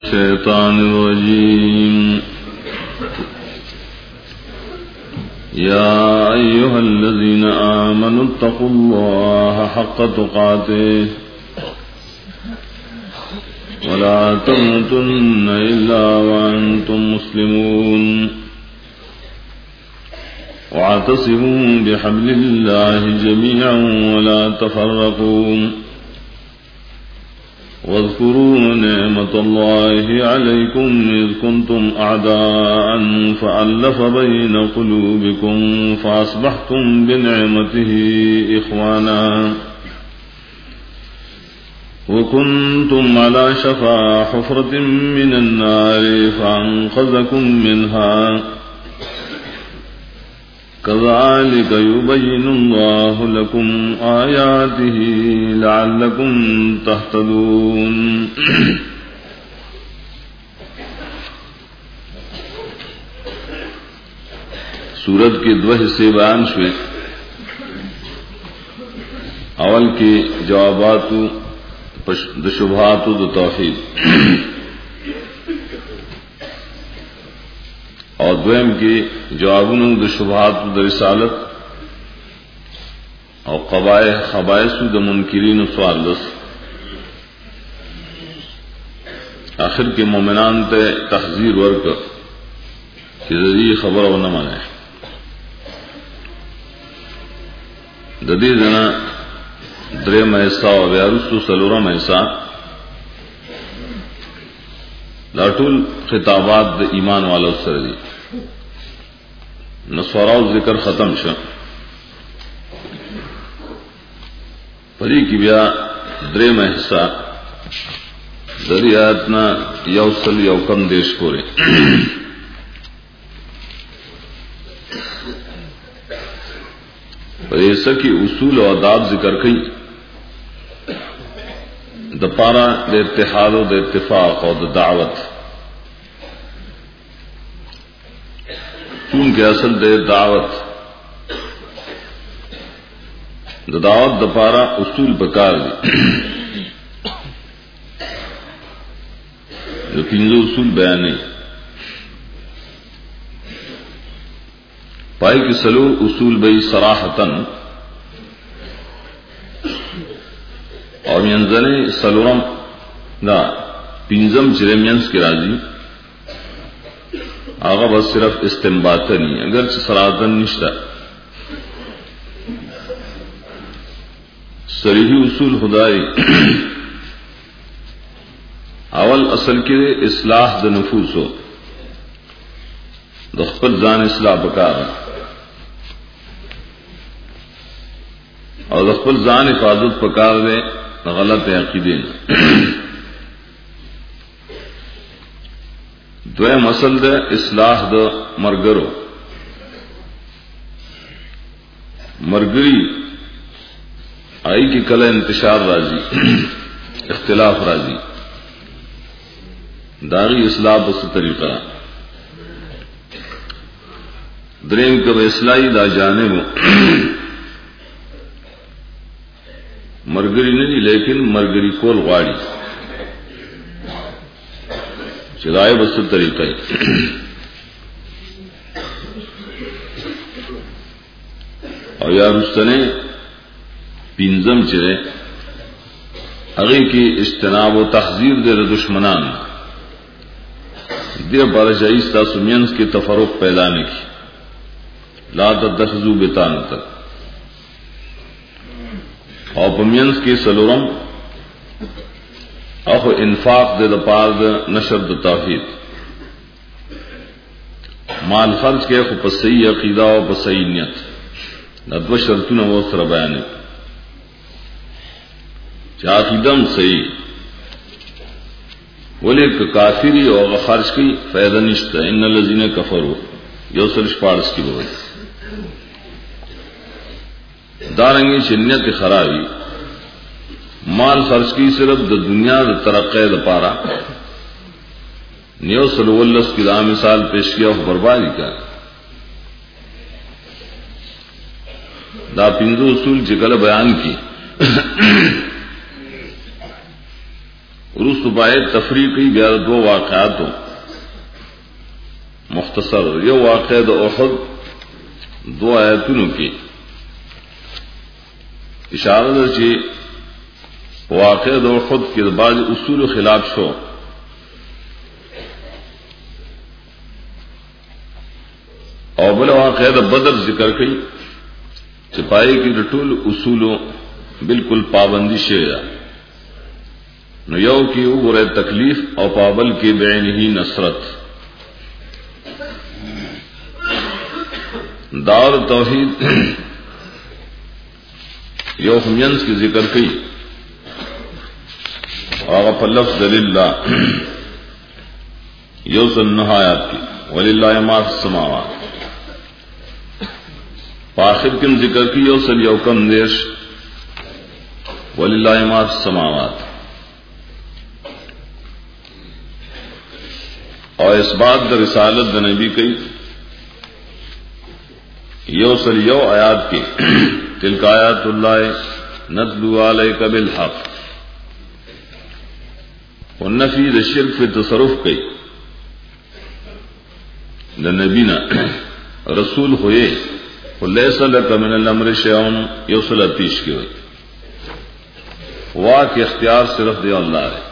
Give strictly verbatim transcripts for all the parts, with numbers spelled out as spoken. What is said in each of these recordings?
الشيطان الرجيم يا أيها الذين آمنوا اتقوا الله حق تقاته ولا تموتن إلا وأنتم مسلمون واعتصموا بحبل الله جميعا ولا تفرقوا واذكروا نعمة الله عليكم إذ كنتم أعداء فألف بين قلوبكم فأصبحتم بنعمته إخوانا وكنتم على شفا حفرة من النار فأنقذكم منها كذلك يبين الله لكم آياته لعلكم تهتدون سورت کے دو حصے بیان ہوئے. اول کے جوابات د شبہات د توحید اور دویم کے جوابونو د شبہات د رسالت او قبائح خبائث د منکرین سوال لس. آخر کے مومنان تے تحذیر ورک کہ ذریعہ خبر و نہ مانے ددی جنا درے محسا و بیارستو سلورہ محسا لاٹول خطابات د ایمان والا سر دی. نصوراو ذکر ختم شا پری کی بیا درے محسا دری آیتنا یوصل یو کم دیش پورے. پر ایسا کی اصول و آداب ذکر کئی د پارا د اتحاد و د اتفاق و د دعوت، چونکہ اصل دے دعوت دا دعوت دا پارا اصول بکار دی. جو پنجو اصول بیان نہیں پائی کہ سلو اصول بئی صراحتن اور ینزنے سلورم دا پنجم چرمینس کی راضی آغا بس صرف استنباط نہیں اگرچہ سراتن نشتا. صریحی اصول خدای اول اصل کے اصلاح د نفوس ہو د خپل ځان اصلاح بکار اور د خپل ځان حفاظت بکار دے غلط عقیدے. دویم اصل دے اصلاح د مرگرو مرگری آئی کی کل انتشار راضی اختلاف راضی داغی اصلاح بس طریقہ. دریم کب اصلاحی دا جانب مرگری نہیں لیکن مرگری کول غاڑی چرائے بس طریقہ اور یا رستنے پینزم چرے اگے کی اجتناب و تحذیر دے دشمنان دیر بارشائستہ سمینس کے تفرق پیدا نہیں کی لا تتخذوا بتان تک اور پمینس کے سلورم اخو انفاق دے دپار دے نشر د توحید مال خرچ کے اخو پسی عقیدہ و پسی نیت ندو شرطون و سر بیان چا عقیدم صحیح ولی کافری اور خرچ کی فائدہ نشتا. ان الذین کفروا یوصل شپارس کی بوئی دارنگی چنیت خرابی مال خرچ کی صرف د دنیا د ترقی د پارا نیو سلولس کی دا مثال پیش کیا بربادی کا. دا پنجو اصول چکل بیان کی رست باید تفریقی بیا دو واقعاتو مختصر یو واقع د احد دو آیاتونو کې اشاره ده چې واقع د احد کې د بعض اصول خلاف شو او بل واقع د بدر ذکر کړي چې پای کې د ټول اصولو بالکل پابندي شوی نو یو کې وګوره تکلیف او پابل کې بعینه نصرت دار توحید یو همینس کی ذکر کئی آغا پر لفظ للہ یو سن نہایات کی وللہ ما فی السماوات پاخر کم ذکر کی یو سن یو کم دیش وللہ ما فی السماوات اور اس بات در رسالت د نبی کئی یو سل یو آیات کی تلک آیات اللہ نتلو علیک بالحق والنفی دا شرک فی تصرف کی دا نبینا رسول ہوئے لیس لک من الامر شیعون یو سل اتیش کی ہوئی واقع اختیار صرف دے اللہ ہے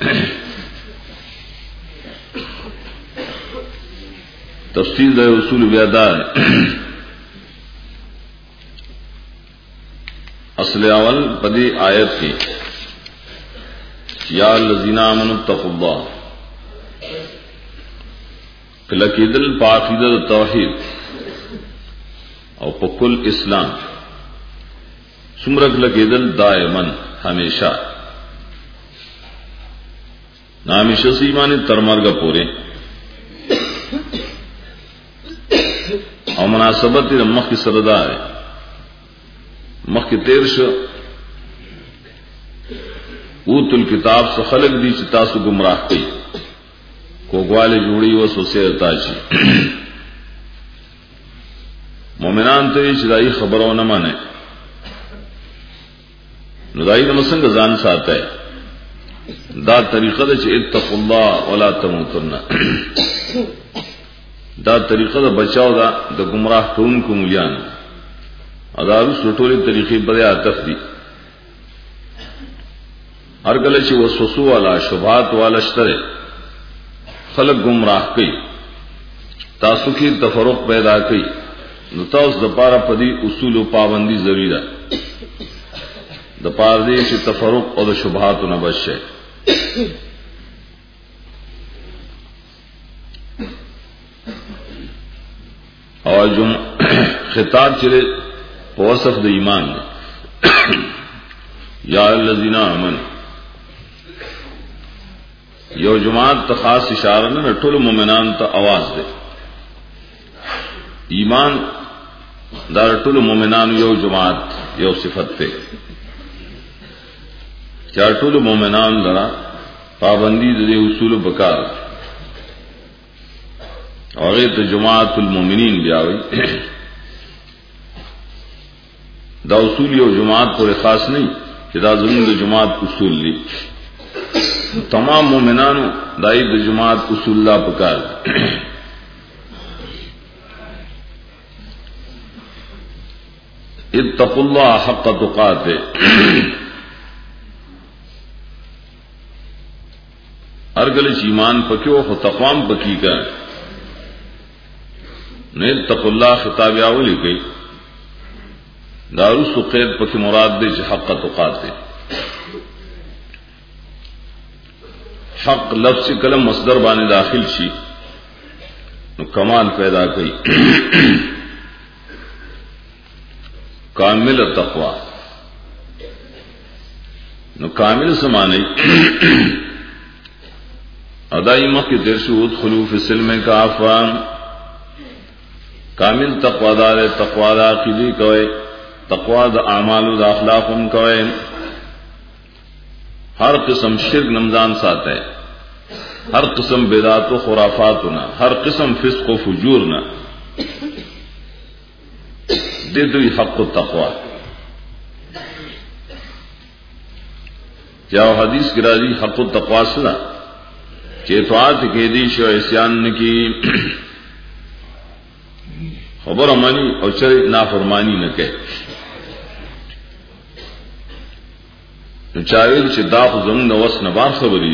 تفصیل دا اصول بیادا ہے اصل اول پدی آیت کی یا الذین آمنوا اتقوا اللہ کلکیدل پاقیدہ توحید او پکل اسلام سمرک لکیدل دائمن ہمیشہ نامیشہ سے ایمان ترمرگا پورے او مناسبت مخ کی سردار ہے مخ کی تیر شو اوت الکتاب سے خلق دی چتا سو گمراہ کی کوگوالے جوڑی و سوسے اتاشی مومنان تے چدائی خبروں نہ مانے ندائی نمسنگ زان ساتا ہے دا طریقہ دا چھ اتقوا اللہ ولا تموتن دا طریقہ دا بچاو دا دا گمراہ کون کو ملیان ادارو سٹولی طریقے بدے آتف دی ہر گلے چھ وسوسو والا شبہات والا شترے خلق گمراہ کئی تاسو کی تفرق پیدا کئی نتاوس دپارا پدی اصول و پابندی ضروری ہے دپار دی چھ تفرق اور دا شبہات نہ بچ ہے اور جو خطاب چلے وصف د ایمان دے یا الذین آمنوا یو جماعت تا خاص اشارہ نہ ټول مومنان تا آواز دے ایمان دار ټول مومنان یو جماعت یو صفت تے چار ټول مومنان لرا پابندی دے اصول بکار اور یہ جماعت المومنین بیاوی دا اصول یو جماعت پر خاص نہیں کہ دا زمین دا جماعت اصول لی تمام مومنانو دائی دا جماعت اصول اللہ پکار اتقوا اللہ حق تقاتے ارگلچ ایمان پکیو خو تقوام پکی کا نہیں اتقوا اللہ خطاب آولی گئی دارو سقید پکی مراد دے چھ حق تقات دے حق لفظ کلم مصدر بانے داخل شی نو کمال پیدا کئی کامل تقوی نو کامل سمانے ادائی مخی درشو ادخلو فی سلم کافان کامل تقوی دار تقوی دا عقیدی کوئے تقوی دا اعمال دا اخلاقم کوئے ہر قسم شرک نمزان ساتے ہر قسم بدعات و خرافاتنا ہر قسم فسق و فجورنا دے دوی حق و تقوی کیا حدیث کی راضی حق و تقوی سنا چیتوات کے دیش و عصیان کی خبر امانی اور چر نافرمانی نہ کہ چاویل چې دا خو زمون د وس نه بار خبرې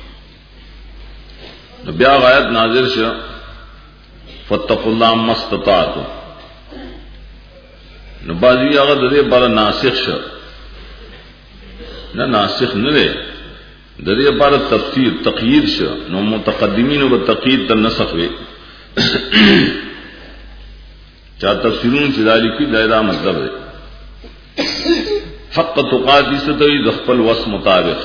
نو بیا غایت نازل شه فتقوا الله ما استطعتم نو بازی هغه د دې بار ناسخ شه نه ناسخ نه دی د دې بار تفسیر تقیید شه نو متقدمین او تقیید د نسخ وي چا تفسیرون چې دالی کی دایره مطلب دی حق تقاتی ستوی د خپل وس مطابق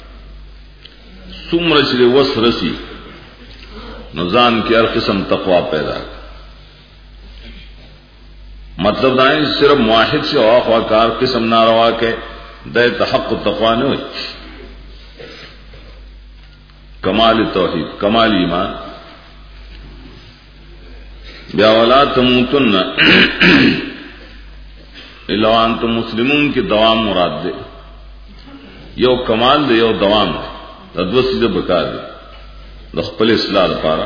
څومره چې وس رسی نو ځان کې هر قسم تقوا پیدا مطلب دا ہے صرف واحد سے اخوا کار قسم ناروا کے دے تحق تقوا نه وي کمال توحید کمال ایمان بیا ولا تموتن الا وانتم مسلمون کی دوام مراد دے یو کمال دے یو دوام دے دو سیدھے بکار دے د خپل اصلاح لپاره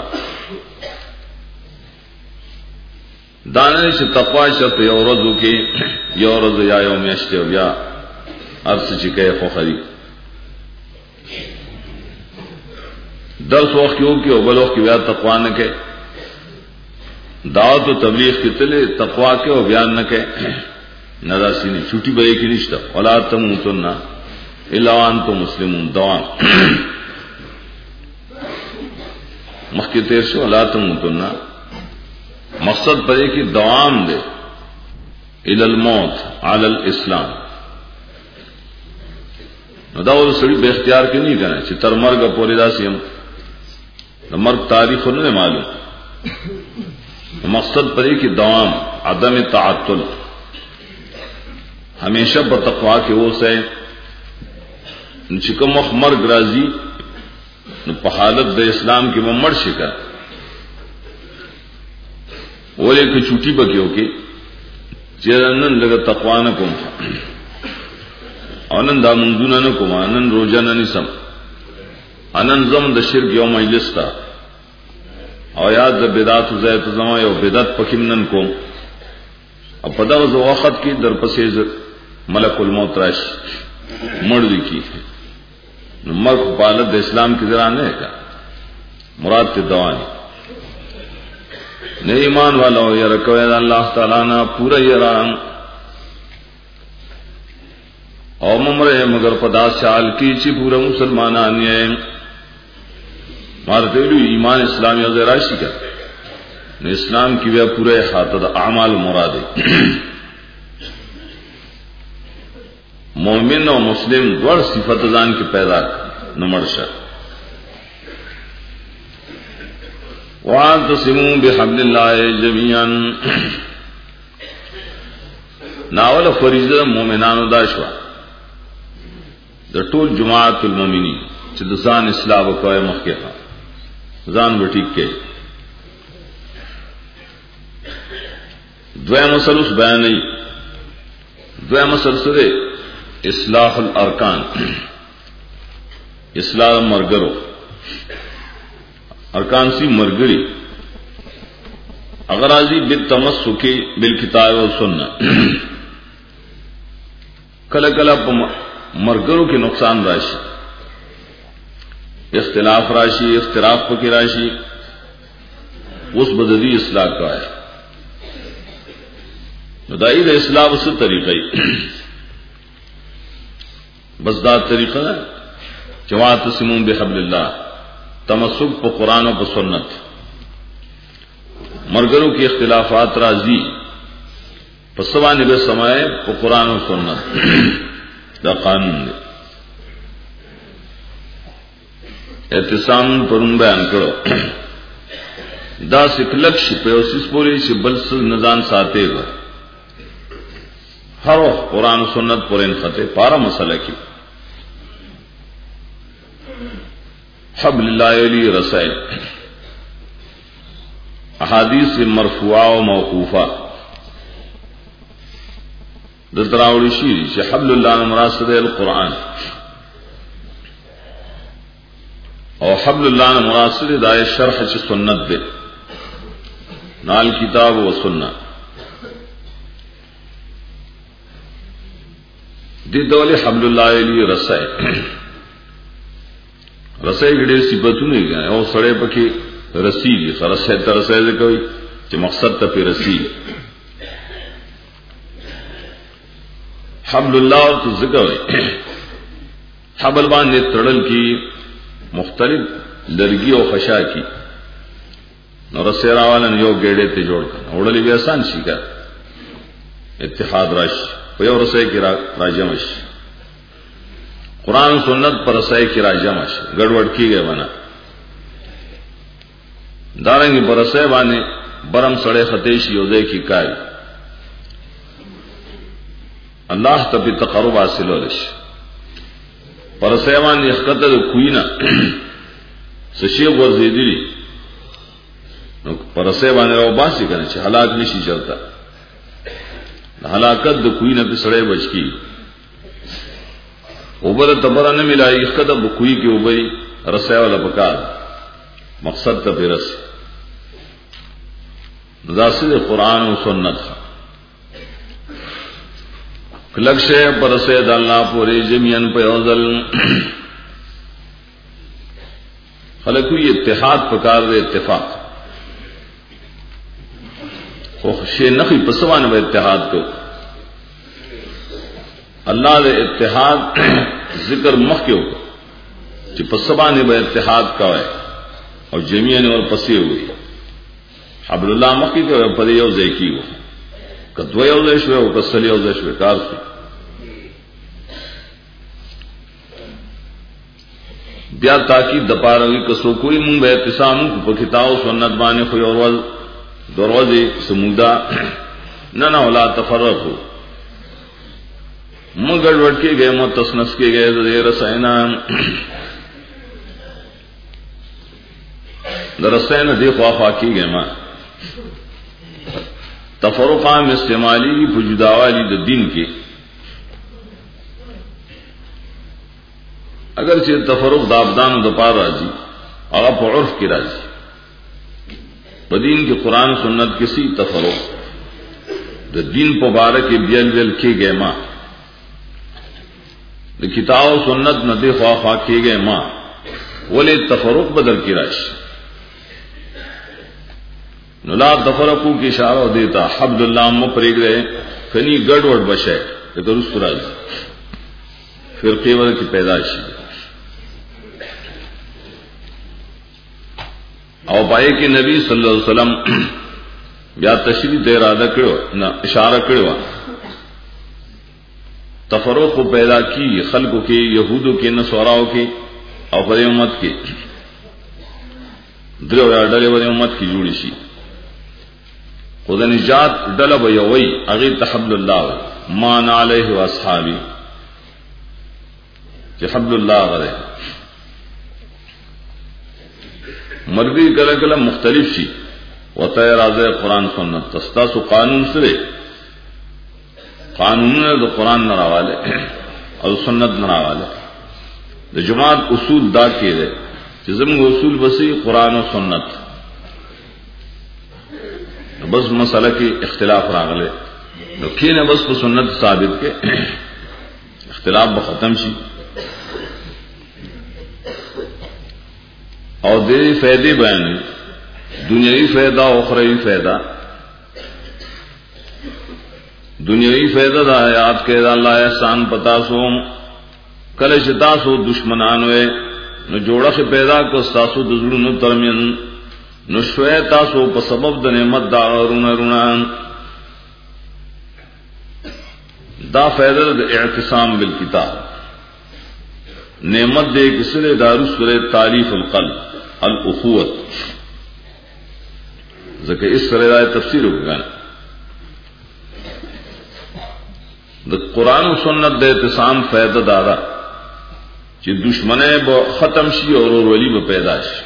دانه چې تقوا شته یو ورځو کې یو ورځ یا یو میاشته بیا ارڅ چې کې خو خري درس وخت یو کې او بل وخت بیا تقوا نه کې دعوت او تبلیغ کې تله تقوا کې او بیان نه کې ناراضی نه چھوٹی به کې نشته ولا تموتن الا وانتم مسلمون دوام مخکې تیر شو ولا تموتن مقصد پدې کې دوام دے الى الموت على الاسلام نو دا ول سړي به اختیار کې نه کنه چې تر مرګ پورې داسې هم د مرګ تاریخ نه معلوم مقصد پدې کې دوام عدم تعطل ہمیشہ په تقوا کې اوسه چې کوم مرګ راځي نو په حالت د اسلام کې ممر شي کا ولې کې چوټي بګیو کې چیرنن لګه تقوا نه کوم انن دا منځونه نه کوم انن روزانه نسم انن زم د شرک یو مجلس تا او یاد د بدعت زیت زما یو بدعت پکیم نن کوم او په دا وخت کې در پسې ملک الموت راش مړ دي کی نو مرګ په حالت د اسلام کې ذرا نه کا مراد ته دوانی نه ایمان والا او یره کوي الله تعالی نه پورا یران او ممره مگر پدا سال کی چې پورا مسلمانان یې مارته وی ایمان اسلام یو ذرا شي کا نو اسلام کی بیا پورا احاطه د اعمال مراد مومن او مسلم دوړ صفات ځان کې پیدا نمړشه واعتصموا بحبل الله جميعا ناول فریضه مومنانو داشوا د ټول جماعت المؤمنین چې د ځان اصلاح وکوي مخکې ځان وټیک کې دویم مسلس بیان نه دویم مسلسله اصلاح الارکان اصلاح مرګرو ارکان سی مرګري اگر ازي بالتمسك بالکتاب و سنت کله کله مرګرو کې نقصان راشي اختلاف راشي اختلاف پکې راشي اوس بددي اصلاح کوي نو دای د اصلاح وسه طریقې بس دا طریقہ جماعت سمون بحبل اللہ تمسک په قرآن و په سنت مرګرو کې اختلافات راځي په سوانه به سمای په قرآن و سنت دا قانون دی اعتصام پرون بیان کړو دا سکلک شي په اوسس پوری چې بل څه نظام ساتي و ہر وقت قرآن و سنت پر انخطے پارا مسئلہ کی حبل اللہ علی رسائل احادیث مرفوعہ و موقوفہ دتراولی شیری چه حبل اللہ مراسد القرآن او حبل اللہ مراسل دائے شرح چ سنت دے نال کتاب و سنت دی دولی حبل اللہ علی رسائے رسائے گڑے صفتوں نے گئے او سڑے پکی رسی دی رسائے تا رسائے دے کوئی چ مقصد تا پی رسی حبل اللہ تو ذکر ہوئی حبل باندے تڑل کی مختلف لرگی و خشا کی نو رسے راوالا نے یو گیڑے تے جوڑ کر اوڑلی بھی آسان شی کر اتحاد راش پیو رسے کی راجمش قرآن سنت پر رسے کی راجمش گڑوڑ کی گئے بنا دارنگی پر رسے بانے برم سڑے خطیش یودے کی کائی اللہ تبی تقرب حاصل ولش پر سیوان یخقتل کوینا سشی ورزیدلی پر سیوان رو باسی کرنے چھے حلاک نشی چلتا حلاکت دو کوینا پی سڑے بچ کی اوبر تبرہ نمیلائی یخقتل کوی کی اوبری رسے والا پکار مقصد تا پی رس نزاصل قرآن و سنت لکشے پر سید اللہ پوری جمین پہ اوزل خلق کوئی اتحاد پکار دے اتفاق خوشے نخی پسوان بے اتحاد کو اللہ دے اتحاد ذکر مخ کے ہوگا چی پسوان بے اتحاد کا ہے اور جمین اور پسی ہوئی حبل اللہ مخ کی کہ پدی اوزے کی ہو کدوے اوزے شوے ہو کسلی اوزے شوے کار شوے بیا تاکید دپاروی کسو کوئی مونگ بے اعتصام کو کتاو سنت بانے خوی اوروز دروازی سمودا ننا ولا تفرق ہو مگر وٹ کے گئے متصنس کے گئے دیر سینا درسین دی خواہ کی گئے ماں تفرقام استعمالی پجداوالی دا دین کی اگر چہ تفرق دابدان و دپار راجی اگر پا عرف کی راجی بدین کی قرآن سنت کسی تفرق دا دین پا بارک بیل بیل کی گئے ماں دا کتاب سنت ندی خواہ خواہ کی گئے ماں ولی تفرق بدل کی راج نلا تفرقو کی اشارہ دیتا حبد اللہ مپریگ رہے کنی گڑ وڑ بشے لیکن اس راج فرقی ور کی پیدائشی او پائے کہ نبی صلی اللہ علیہ وسلم بیا تشریح دے ارادہ کرو نہ اشارہ کرو تفرق کو پیدا کی خلقوں کی یہودوں کی نصاراؤں کی اور پر امت کی درو یا ڈلے ور امت کی جوڑی شی خود نجات ڈلب یوئی اغیر تحبل اللہ مان علیہ و اصحابی کہ حبل اللہ غرے مرگی کلا کلا مختلف شی وطای رازے قرآن سنت تستاسو قانون سرے قانون دو قرآن نراوالے اور سنت نراوالے دو جماعت اصول دا کے دے جزم اصول بسی قرآن و سنت بس مسئلہ کی اختلاف راغلے تو کھینے بس پر سنت ثابت کے اختلاف بختم شی اور دے فیدے بیان دنیاوی فیدہ اخروی فیدہ دنیاوی فیدہ دا آیات کے دا اللہ احسان پتا سو کل شتاسو دشمنانوے نو جوڑا سے پیدا کو ستاسو دزلونو ترمین نو شوی تاسو په سبب د نعمت دا رونا رونا دا فائدہ د اعتصام بالکتاب نعمت دے کسرے دارو سورہ تعریف القلب الاخوت ذکر اس سورہ دا تفسیر ہوگا د قرآن و سنت دے اعتصام فائدہ دارا چی دشمنے با ختم شی اور ولی با پیدا شی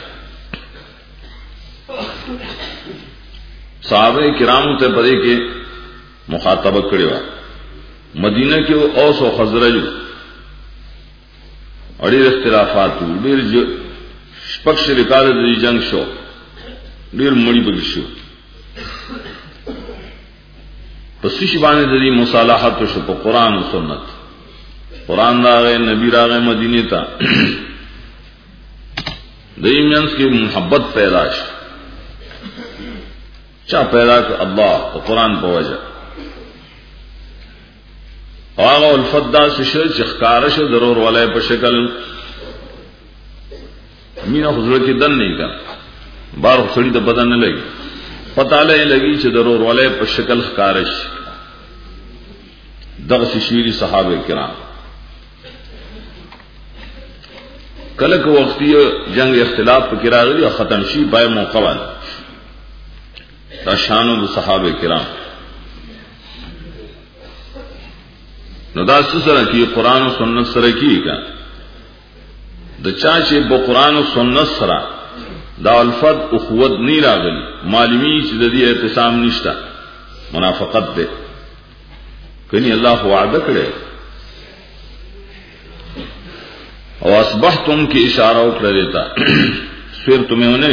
صحابہ کرام تے پدے کے مخاطبہ کڑوا مدینہ کے اوس و خزرج اڑی اختلافات ډیر شپږ شریکاله د جنگ شو ډیر مړی بږي شو پس شي باندې د دې مصالحت شو په قران او سنت قران راغی نبی راغی مدینه ته د ایمانس کې محبت پیدا شو چا پیدا کړ الله او قران په وجه هغه الفدا شو چې ښکار شو ضرور ولای په شکل مینا حضور کې دن نه کا بار خړی د بدن نه لګي پتا لګي چې ضرور ولای په شکل ښکارش دغه شیری صحابه کرام کله کو وختي جنگ اختلاف په کراغلی او ختم شي پای موقع باندې دا شانو د صحابه کرام نو دا سره کې قران او سنت سره کې کا د چا چې په قران او سنت سره دا الفت اخوت نه راغلی معلومی چې د دې اعتصام نشته منافقت ده کني الله وعده کړي او اصبحتم کی اشاره وکړه دیتا سور تمہیں ہونے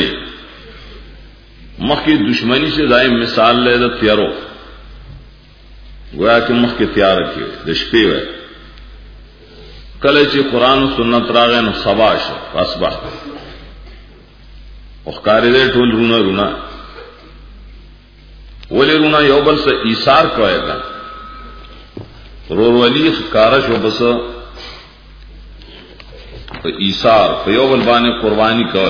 مخ کی دشمنی سے دائم مثال لے دا تیارو گویا کہ مخ کی تیار رکھی د شپې وای کله چې قران او سنت راغی نو سبا شو اصبحت او ښکارې دې ټول رونه رونه ولې رونه یو بل سره ایثار کوي دا رور ولی ښکارا شو بس په ایثار په یو بل باندې قرباني کول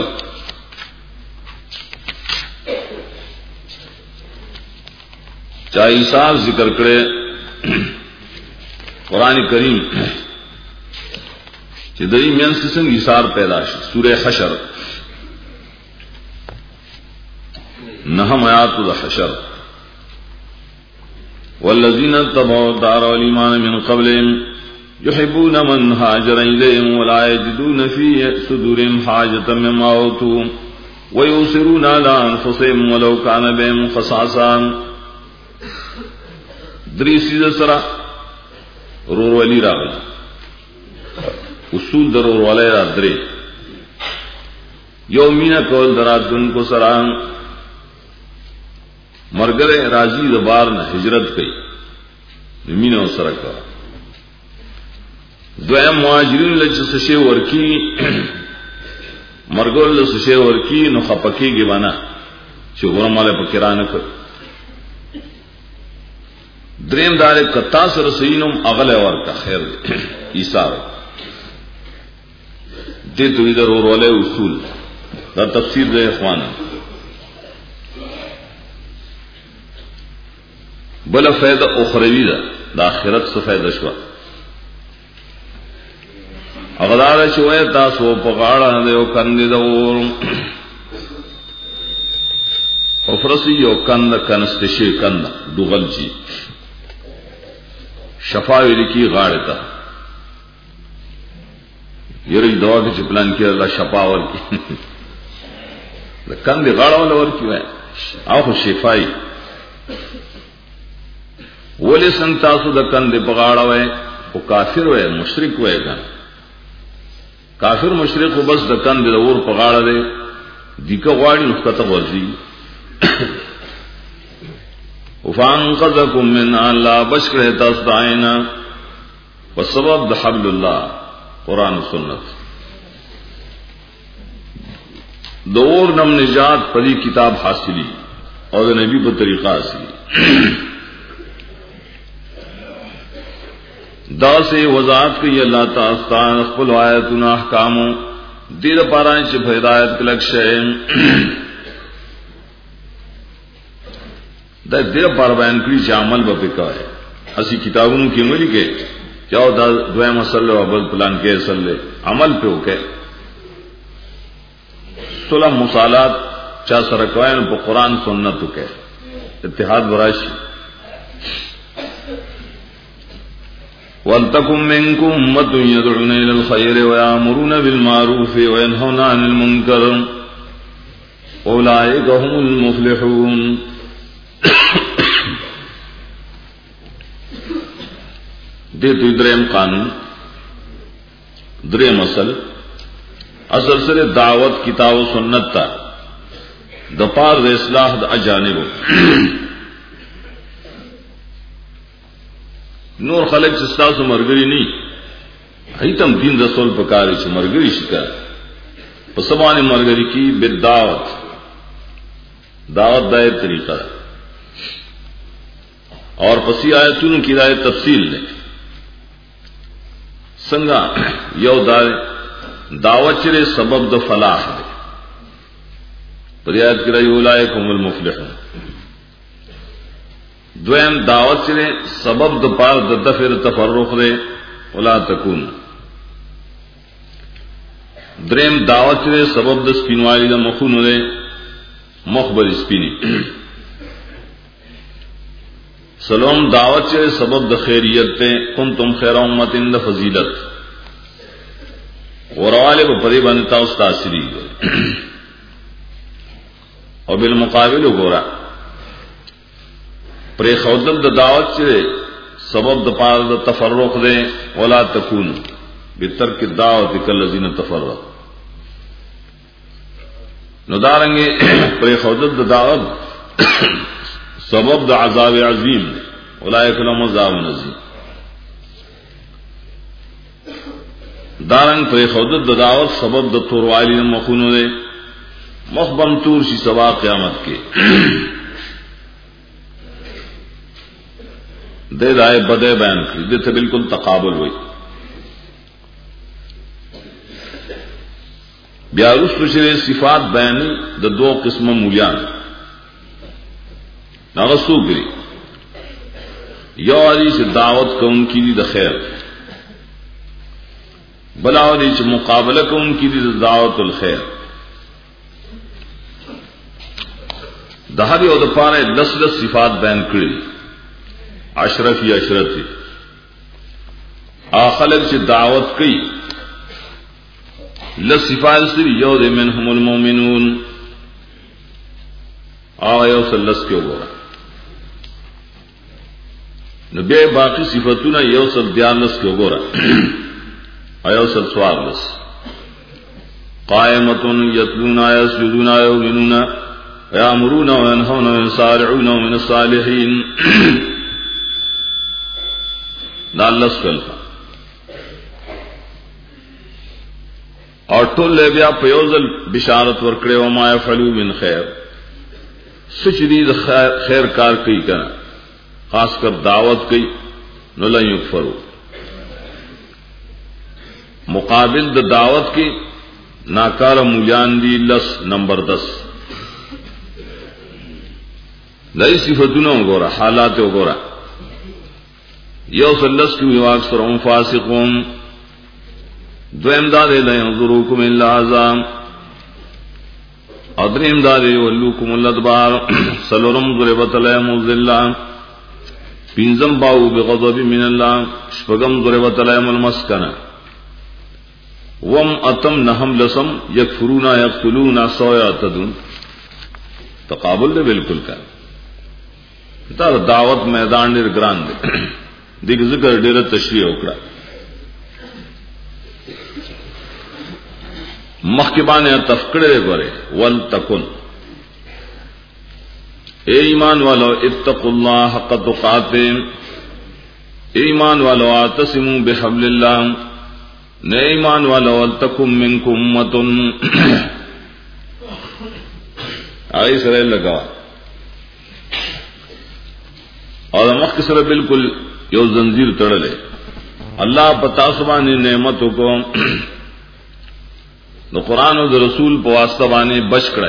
چا ایثار ذکر کړي قران کریم چې دای مینس څنګه ایثار پیدا شي سوره حشر نهم آیات د حشر والذین تبعوا الدار والایمان من قبلهم يحبون من هاجر إليهم ولا يجدون في صدورهم حاجة مما أوتوا ويؤثرون على أنفسهم ولو كان بهم خصاصة دريسي سرا رور ولي راغل اصول درور ولي را دري يومين کول دراتن کو سرا مرګره راضي دبار نه هجرت کړي مينو سره کا دویم مهاجرین لچ سشه ورکی مرګول له سشه ورکی نو خپکیږي باندې چې ورماله پکرانه کړ دریم دار کتا سره سینم اغله ورکا خیر ایثار دې دوی د ورولې اصول دا تفسیر دی اخوان بل فائدہ اخروی ده د آخرت څخه فائدہ شو اغدار شوئے تاسو په غاړه دیو کندې دور افرسی یو کند کنستشی کند دوغل چی شفاوی لکی غاړه تا یری دوا کې پلان کې الله شفاور کی د کندې غاړه ولور کی وای او خو شفای ولې سن تاسو د کندې په غاړه وای او کافر وای مشرک وای ګان کافر مشرک خو بس د کند د اور په غاړه دی دیکه غواړي نو کته ورځي وفانقذکم من الله بشکره تاسو داینا وسبب د حبل الله قران او سنت د اور نم نجات پری کتاب حاصلی او د نبی په طریقه حاصلی دا سے وضاحت کی اللہ تعالی خپل آیاتنا احکامو دیر پاران چې ہدایت کلک شے دا دیر پار بیان کړي چې عمل به وکړي اسی کتابونو کې ملي کې چاو دا دوه مسله او بل پلان کې اصل عمل په وکړي صلح مصالحات چا سره کوي په قران سنت کې اتحاد وراشي وَلْتَكُمْ مِنْكُمْ أُمَّةٌ يَدْعُونَ إِلَى الْخَيْرِ وَيَأْمُرُونَ بِالْمَعْرُوفِ وَيَنْهَوْنَ عَنِ الْمُنكَرِ أُولَئِكَ هُمُ الْمُفْلِحُونَ دې دوی دریم قانون دریم اصل اصل سره دعوت کتاب و سنت تا د پار د اصلاح د اجانب نور خلق چې تاسو مرګري نه ایتم دین رسول پکاري چې مرګري شکا په سبانه مرګري کی بدعت دعوت دای طریقہ اور پسی آیتونو کی رائے تفصیل دے سنگا یو دعوت چرے سبب د فلاح دے پریاد کرای اولائکم المفلحون دویم دعوت چرے سبب د پار د دفر تفرق دے ولا تکون دریم دعوت چرے سبب د سپینوالی د مخونو دے مخبر سپینی سلام دعوت چرے سبب د خیریت تے کنتم خیر امت د فضیلت ورواله په پری باندې تاسو تاثیری او بالمقابل وګورا پر خودل د دعوت چرے سبب د پار د تفرق دے ولا تکون بترک الدعوت کالذین تفرق نو دارنګه پر خودل د دعوت سبب د عذاب عظیم اولئک لهم عذاب عظیم دارنګ پر خودل د دعوت سبب د توروالی مخونو دے مخبم تور شي سبا قیامت کې دے رائے بدے بیان کړي دته بالکل تقابل وای بیا رسو شری صفات بیان د دو قسمه مولیان هغه سوګري یو علی چې دعوت کوونکی دي د خیر بلاو دي چې مقابله کوونکی دي د دعوت الخير د هر یو د پاره لس لس صفات بیان کړي اشرف یا اشرف اخلق چې دعوت کوي لس صفات سری یو د منهم المؤمنون آیو سلس کې وګوره نو بیا باقی صفاتونه یو سل دیالس کې وګوره آیو سل سوارلس قائمتون یتلون یسجدون یؤمنون یامرون وینهون ویسارعون من الصالحین دالس کلفا اور ټول بیا په یوزل بشارت ورکړي او ما یفعلوا من خیر سچدي خیر کار کوي کنه خاص کر دعوت کوي نو لا یکفرو مقابل د دعوت کی ناکار مولیان دی لس نمبر دس لئی صفتونه وګوره حالات وګوره یو سلس کی یو اکثرهم فاسقون دویم دا دی لا ينظركم الا عذاب ادریم دا دی ولوکم الادبار سلورم ضربت لهم الذلہ پینزم باو بغضب من الله شپغم ضربت لهم المسکنه وم اتم نهم لسم یکفرون یقتلون سویاتدون تقابل دے بالکل کا دا دعوت میدان ډیر ګران دی دغه ذکر ډیره تشریح وکړه مخکبانه تفکړه غره ول تکن اے ایمان والو اتقوا الله حق تقاته ایمان والو اعتصموا بحبل الله نے ایمان والا ولتکم منکم امتن آئی سرے لگا اور مخ سر بالکل یو زنجیر تڑلے اللہ پتا سبانی نعمتوں کو نو قرآن و رسول پواسطہ بانے بچ کرے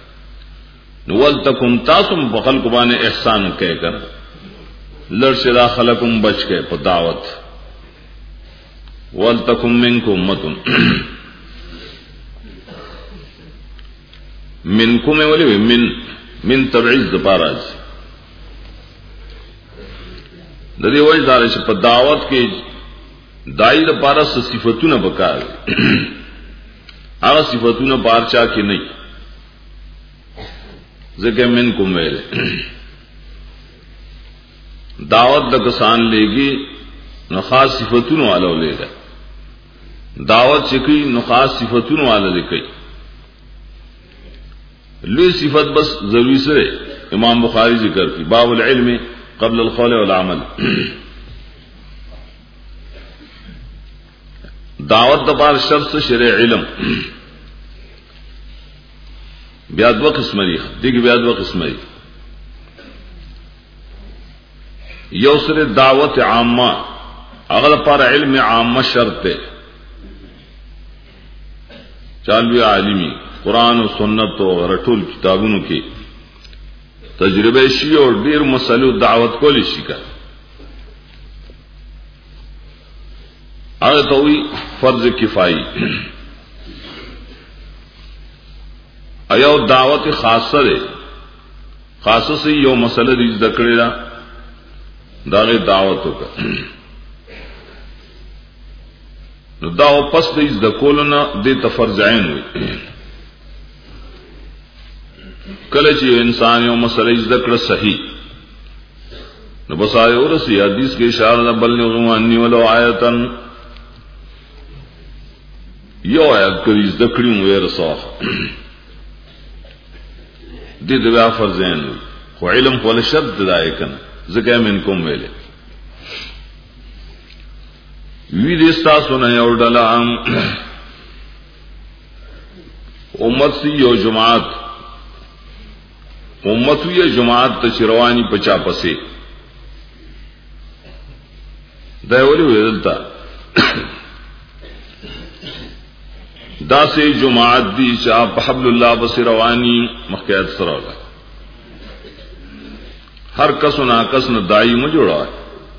ولتکم تاسم بخلق بانے احسان کہہ کر لرشدا خلقم بچ کے پدعوت وَلْتَكُمْ مِنْكُمْ أُمَّةٌ منکم ولی من من تبعیض د پاراز د دې وایي دا چې په دعوت کې دای د پارا صفاتونه بکار هغه صفاتونه بارچا کې نه ځکه منکم ویل دعوت د کسان لګي نو خاص صفاتونه والو لګا دعوت چکی نخاص صفتون والا لکی لوی صفت بس ضروری سرے امام بخاری ذکر کی باب العلم قبل القول والعمل دعوت دبار شرط شرع علم بیا دو قسم دی دیکھ بیا دو قسم دی یو سر دعوت عامہ اغل پر علم عامہ شرط ہے چالوی عالمی قرآن و سنت و رٹول کتابوں کی تجربہ شی اور دیر مسئلہ دعوت کو لشی کا اگر تو فرض کفائی ایو دعوت خاصہ دے خاصہ سے یو مسئلہ دی ذکرے دا داغی دعوتوں کا دعو پس دی ذکولنا دے تفرض عین ہوئی کلچ یو انسان یو مسئلہ ذکر صحیح نو بس آئے اور سی حدیث کے اشارہ بلغوا انی ولو آیتن یو آیت کری ذکری ہوئے رسوخ دی دبیا فرزین ہوئی خو علم خول شرط دائے کن ذکر من کم ویلے وی دیستا سنیں اور ڈالا امت سی یو جماعت امت ہوئی جماعت تچروانی پچا پسے دیولی ہوئے دلتا دا سے جماعت دی چاپ حبل اللہ بصروانی مخیات سرولا ہر کس و ناکس نہ دائی مجوڑا ہے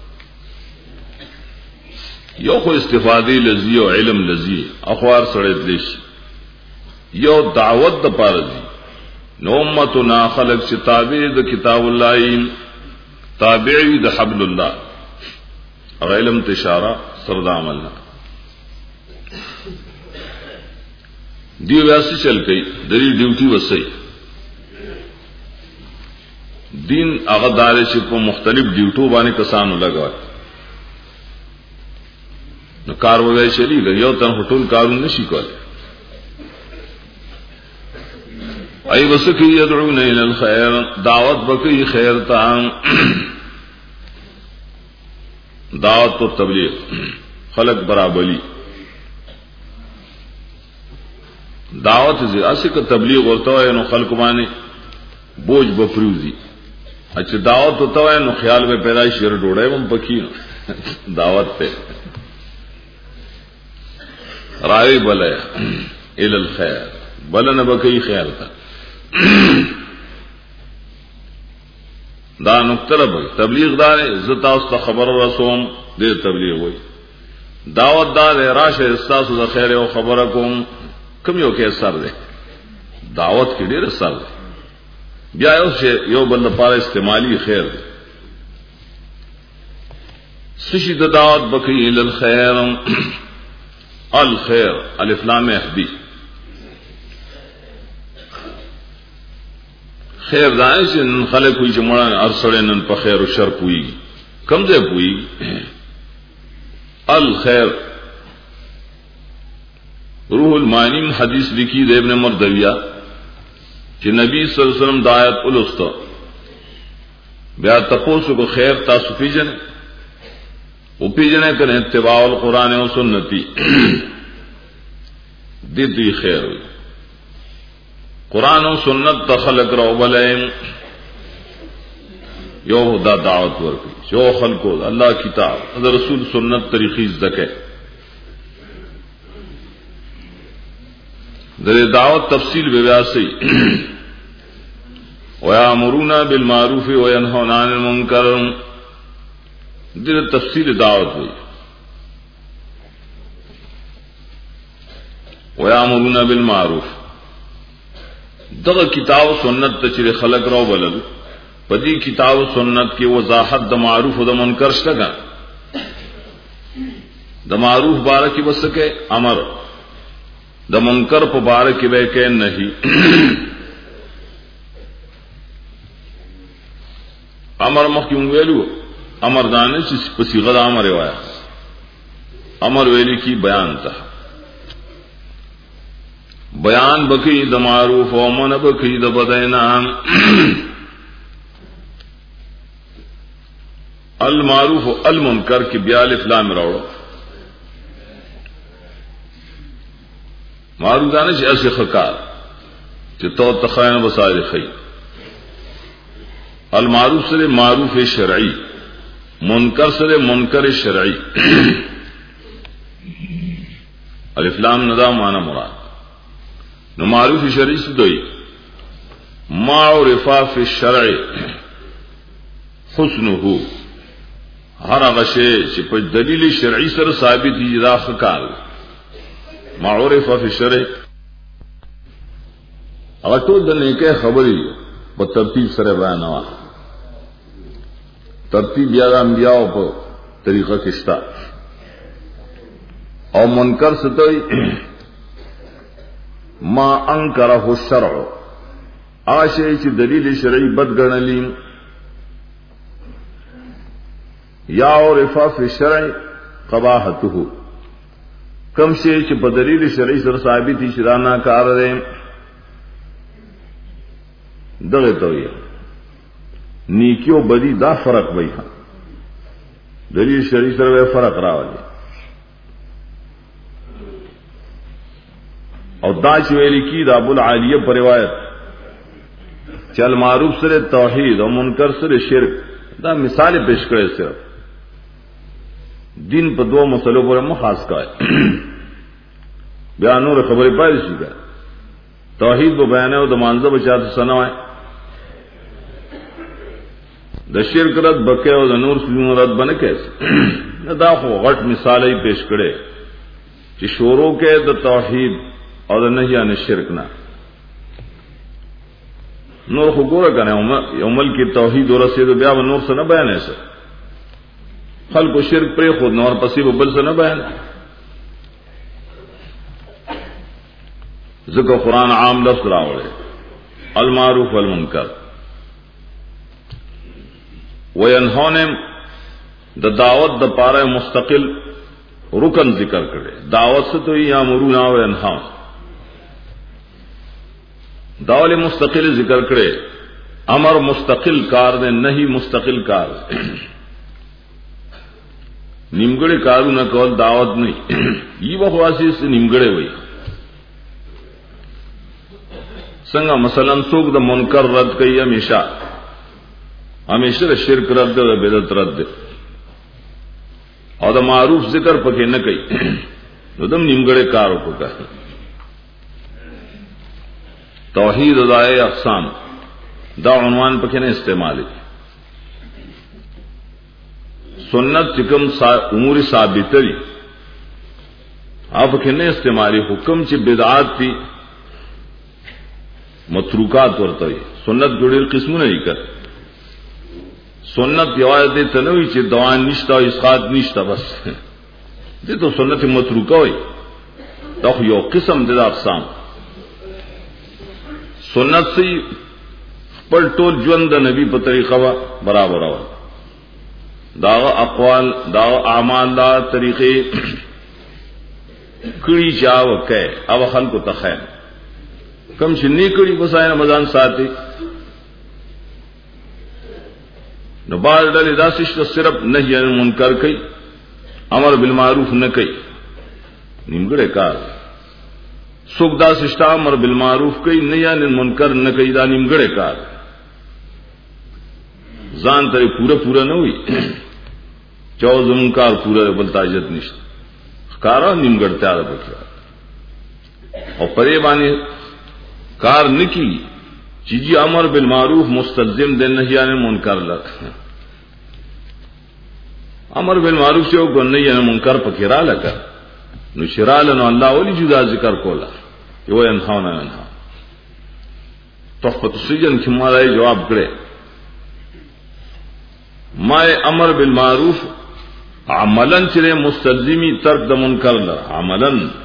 یو خو استفادی لذی و علم لذی اخوار سڑے دلیش یو دعوت دا پارزی نو امتنا خلق چی تابع دا کتاب اللہ تابعی دا حبل اللہ اگر علم تشارہ سرد عملنا دیو ویسی چل گئی دری ڈیوٹی وسئی دین اگر دارے چی کو مختلف ڈیوٹو بانے کسانو لگا نو کار وغیر چلی گئی یو تن خطول کارون نشی کولے ای وسکی یدعون الى الخیر دعوت بکی خیر تان دعوت و تبلیغ خلق برابلی دعوت زی اسی کا تبلیغ ہوتا ہے نو خلق مانے بوجھ بفروزی اچھا دعوت ہوتا ہے نو خیال میں پیدائش شیر ڈوڑے من پکی دعوت پہ رائے بلے الى الخیر بلن بکی خیر تھا دا نقطہ بھائی تبلیغ دار عزت اس کا خبر رسوم دے تبلیغ ہوئی دعوت دار راش استاس ذ خیر او خبرکم کم یو کے سر دے دعوت کی ډیر سر دے بیا یو شی یو بل لپاره استعمالی خیر دے سشی د دعوت بکی ال الخير الخير الف لام احدی خیر دای چې خلک وي چې مړه ارسړې نن په خیر او شر پوي کم ځای پوي الخير روح المانی حدیث لکھی دے ابن مردویہ کہ نبی صلی اللہ علیہ وسلم دعایت الستا بیا تپوسو کو خیر تاسو پیجنے او پیجنے کریں اتباع القرآن و سنتی دیتی خیر ہوئی قرآن و سنت تخلق رو بلائم یو دا دعوت ورکی یو خلقو اللہ کتاب حضر رسول سنت طریقی زکے در دعوت تفصیل بیاسی وَيَأْمُرُونَ بِالْمَعْرُوفِ وَيَنْهَوْنَ عَنِ الْمُنكَرِ در تفصیل دعوت ہوئی وَيَأْمُرُونَ بِالْمَعْرُوفِ دغه کتاب و سنت تچری خلق رو بلل پدی کتاب و سنت کی وضاحت د معروف و د منکر شتگا د معروف بارکی بسکے امر د منکر په بارکی بے کہ نہیں امر مخکیم ویلو امر دانے چی پسی غد امر وایا امر ویلی کی بیان تا بیان بکی د معروف او من بکی د بدینا المعروف والمنکر کی بیا الف لام راوړو معروف دانه چې اصل خکار چې تو تخاین وسایل خی المعروف سره معروف شرعی منکر سره منکر شرعی الف لام ندا معنا مراد نو معروف شرعی څه دوی ما عرف فی الشرع حسنه هر هغه شی چې په دلیل شرعی سره ثابت دي دا خکار ما عرف فی الشرع او ټول د نیکه خبرې په ترتیب سره بیانوا ترتیب یا انبیاء په طریقه کې شتا او منکر ستوي ما انکره الشرع آشی چې دلیل شرعی بد ګڼلی یا عرف فی الشرع قباحته کم شی چې په دلیل شرعی سره ثابت دي شرانا کار دی دغه توي نیکیو بدی دا فرق وای دلیل شرعی سره فرق راوړي او دا چې ویل کی دا ابو العالیه پر روایت چل معروف سره توحید او منکر سره شرک دا مثال پیش کړي صرف دین په دوه مسلو پر مخاص کړي بیا نور خبرې پای شي توحید په بیان او د مانزه بچات سنوي د شرک رد بکه او د نور سلو رد بنه کیسه نه دا خو غټ مثالې پیش کړي چې شورو کې د توحید او د نهي عن شرک نه نور خو ګوره کنه عمل کې توحید او رسید بیا نور څه نه بیانې څه خلق شرک پر خود نور پسې بل څه نه بیان ذکر قرآن عام لفظ راوړي المعروف والمنکر وینهونم د دعوت د پاره مستقل رکن ذکر کړي دعوت څه ته یا امرون او انها داول مستقل ذکر کړي امر مستقل کار نه نهي مستقل کار نیمګړي کارونه کول دعوت نه ای په واسي نیمګړي وي څنګه مثلا څوک د منکر رد کوي همیشه همیشه د شرک رد او بدعت رد او د معروف ذکر پکې نه کوي نو دم نیمګړي کار وکړي توحید او دای اقسام دا عنوان پکې نه استعمالي سنت چکم امور ثابت دي اپ کې نه استعمالي حکم چې بدعات دي متروکات ورته وي سنت جوړل قسمونه یې کړ سنت یوازې دې تنوي چې دوان نشته او اسقاط نشته بس دې ته سنت متروکه وي دا یو قسم د اقسام سنت سی پر ټول ژوند د نبی په طریقه برابر و دا اقوال دا اعمال دا طریقې کړي چاو کې او خلکو ته خیر کم چې نه کړي بسای رمضان ساتي نو بعد ډلې داسې چې صرف نهي عن منکر کوي امر بالمعروف نه کوي نیمګړی کار څوک داسې چې امر بالمعروف کوي نهي عن منکر نه کوي دا نیمګړی کار ځان ته پورا پورا نه وي چاو زمون کار پورا بل تاجت نشته کارا نیمګړتیا ده پکې او پرې باندې کار نکی چې جی امر بالمعروف مستلزم د نهي عن منکر لک امر بالمعروف چې او نهي عن منکر پکې را لګا نو شرال نو الله ولي جدا ذکر کولا یو انهاونه انها تحفۃ السجن کې مالای جواب کړي ما امر بالمعروف عملا چې مستلزمی ترک د منکر نه عملا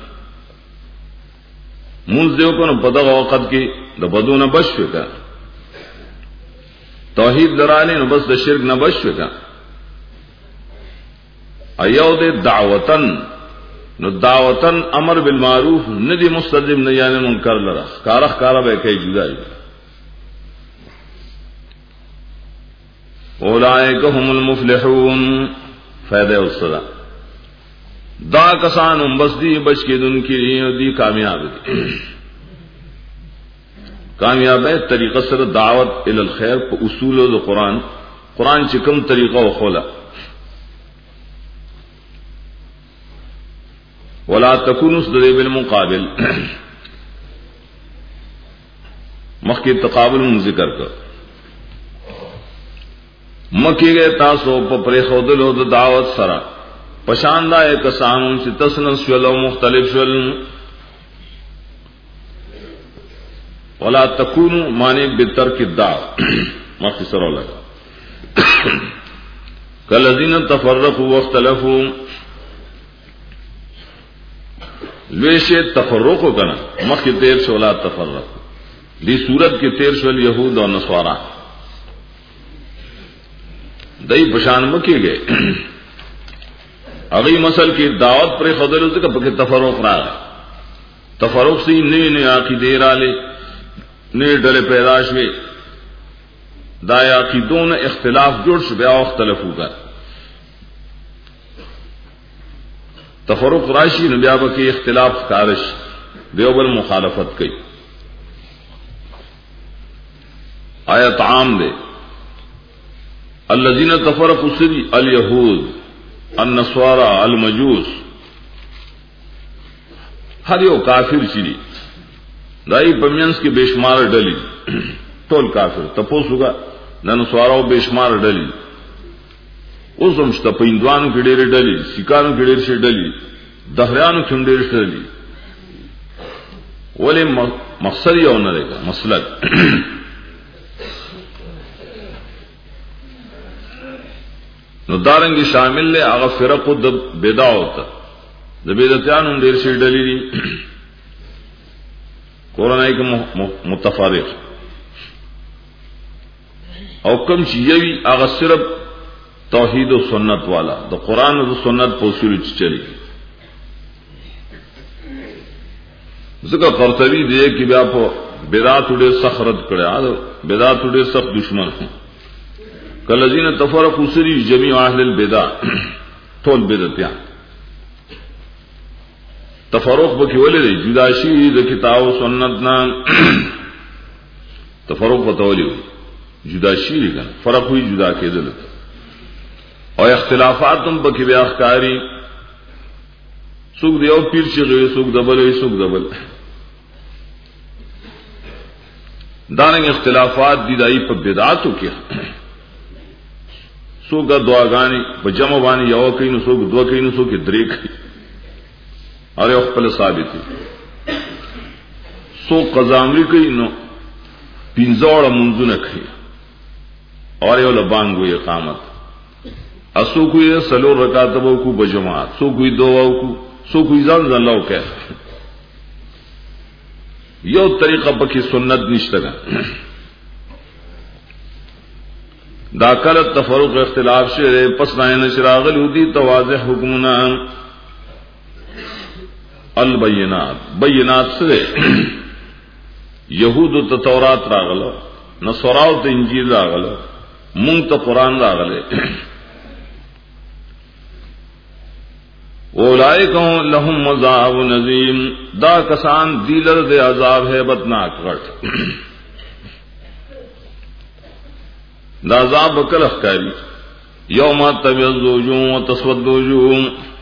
مونږ دیو کو په دغه وخت کې د بدونه بشو کا توحید لرانه نو بس د شرک نه بشو کا ایو د دعوتن نو دعوتن امر بالمعروف ندی مستلزم نه یعنی منکر لرا کارخ کارا به کوي جدای اولئک هم المفلحون فائدہ الصدا دا کسان هم بس دی بچ کې دن کې دی کامیاب دي کامیاب ہے طریقہ سره دعوت ال الخير په اصول د قران قران چې کوم طریقہ وخولا ولا تكونوا ذری بالمقابل مخکې تقابل من ذکر کړ مکه گئے تاسو په پرې خودلو د دعوت سره پشاندا یک سانو چې تسنس شلو مختلف شول ولا تكونوا معنی بترک الدعوه مخکې سره لگا کلذین تفرقوا واختلفوا لویشه تفرقو کنا مخی تیر شولا تفرقو دی صورت کی تیر شول یہود و نصارا دای پشان مکی گئے اگئی مسل کی دعوت پر خدلو سے کہ تفرق را گئے تفرق سے نئے نئے عقیدے را لے نئے ڈلے پیدا شوے دا عقیدوں نے اختلاف جوڑ شو بیا اختلاف ہوگا تفرق راشی نو بیا بکی اختلاف کارش دیوبل مخالفت کی آیت عام دے الذین تفرقوا سری الیہود النصارى المجوس ہر یو کافر چری دائی پمینس کی بیشمار ڈلی ټول کافر تپوسو گا ننصارو بیشمار ڈلی اوس هم شته پیندوانو کې ډېرې ډلې سیکانو کې ډېرې شي ډلې دهریانو کې ډېرې ډلې ولې مقصد یو نه دی مسلک نو دارنګي شامل له هغه فرقو د بدعت د بدعتانو ډېرې شي ډلې دي قرآنای کې متفارق او کوم چې یوي هغه صرف توحید و سنت والا د قرآن و سنت پوسیل چلی ذکر قرطبی دے کہ بیا په بدعت ډېر سخت رد کړه بدعت ډېر سخت دشمن کلذین تفرقوا سری جميع اهل البدع ټول بدعتیان تفرق به کې ولې جدا شي د کتاب او سنت نه تفرق وتولی جدا شي لګا فرق وی جدا کېدل اور اختلافات تم بکی بیا اخکاری سوک دیو پیر چگوی سوک دبل وی سوک دبل دارنگ اختلافات دی دائی پا بدعاتو کیا سوکا دعاگانی پا جمع بانی یو کئی نو سوک دو کئی نو سوک درے کئی اور یو خپل ثابتی سوک قضامری کئی نو پینزوڑا منزو نکئی اور یو لبانگوی اقامت اسو کوئی سلور رکعت بو کو بجماعت سو کوئی دو او کو سو کوئی ځان ځان لو کې یو طریقه پکې سنت نشته دا کله تفرق اختلاف شه پس نه شراغل ودی تواضح حکمنا البینات بینات سره یهود ته تورات راغله نصراو ته انجیل راغله مونږ ته قران راغله اولئک لهم عذاب نظیم دا کسان دیلر دے عذاب ہے بدناک غٹ دا عذاب کلخ کاری یوم تبیض وجوہ و تسود وجوہ